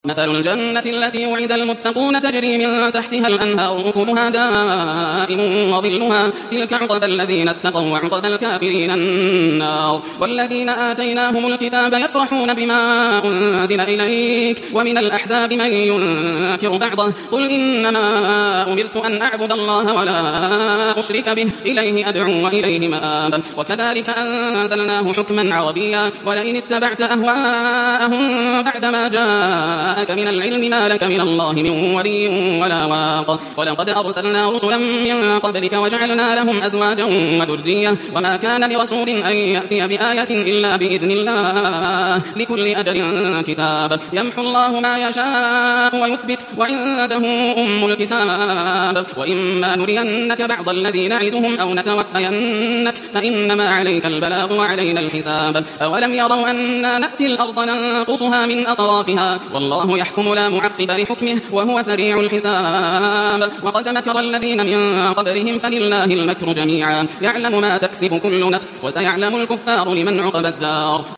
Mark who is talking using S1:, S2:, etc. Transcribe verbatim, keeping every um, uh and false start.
S1: مثل الجنة التي وعد المتقون تجري من تحتها الأنهار أكلها دائم وظلها تلك عقبى الذين اتقوا وعقبى الكافرين النار. والذين آتيناهم الكتاب يفرحون بما أنزل إليك ومن الأحزاب من ينكر بعضه قل إنما أمرت أن أعبد الله ولا أشرك به إليه أدعو وإليه مآب. وكذلك أنزلناه حكما عربيا ولئن اتبعت أهواءهم بعدما جاء من العلم ما لك من الله من ولي ولا واق. ولقد أرسلنا رسلا من قبلك وجعلنا لهم أزواجا وذرية وما كان لرسول أن يأتي بآية إلا بإذن الله لكل أجل كتاب يمحو الله ما يشاء ويثبت وعنده أم الكتاب. وإما نرينك بعض الذي نعدهم أو نتوفينك فإنما عليك البلاغ وعلينا الحساب. أولم يروا أنا نأتي الأرض ننقصها من أطرافها والله يحكم لا معقب لحكمه وهو سريع الحساب. وقد مكر الذين من قبلهم فلله المكر جميعا يعلم ما تكسب كل نفس وسيعلم الكفار لمن عقبى الدار.